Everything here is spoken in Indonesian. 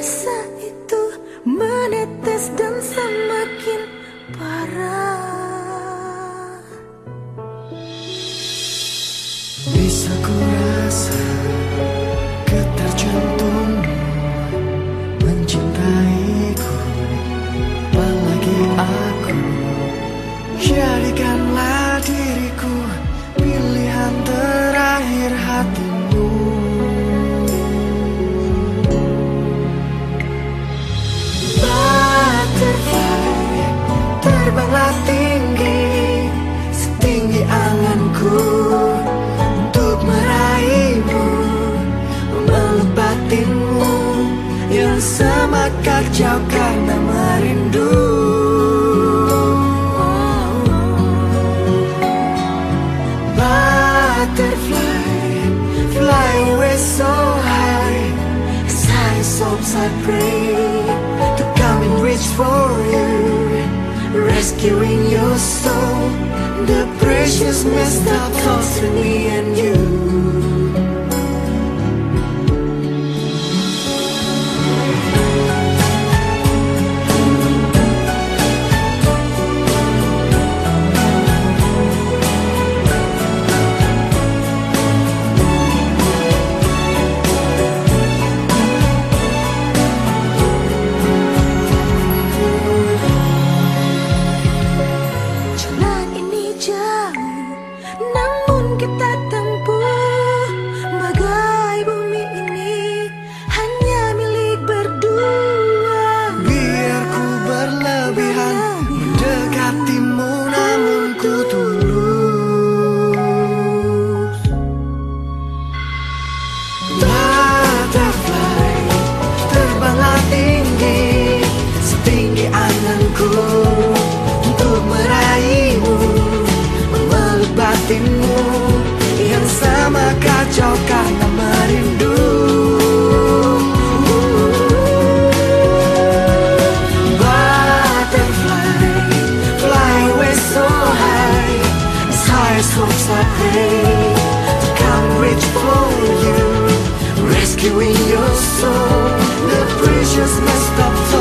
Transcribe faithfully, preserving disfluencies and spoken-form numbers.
rasa itu menetes dan semakin parah. Bisa ku rasa getar jantungmu mencintaiku, apalagi aku. Jadikanlah diriku pilihan terakhir hatimu. Butterfly, terbanglah tinggi setinggi anganku untuk meraihmu, memeluk batinmu yang semakin jauh karena merindu. Butterfly, fly away so high, as high as hopes I pray to come and reach for you, rescuing your soul, the precious messed up thoughts in me and you. Namun kita tempuh bagai bumi ini hanya milik berdua. Biar ku berlebihan mendekatimu, namun ku tulus. Butterfly, terbanglah tinggi setinggi anganku untuk meraihmu, batinmu yang sama kacau karena merindu. Butterfly, fly away so high, as high as hopes I pray to come reach for you, rescuing your soul, the precious messed up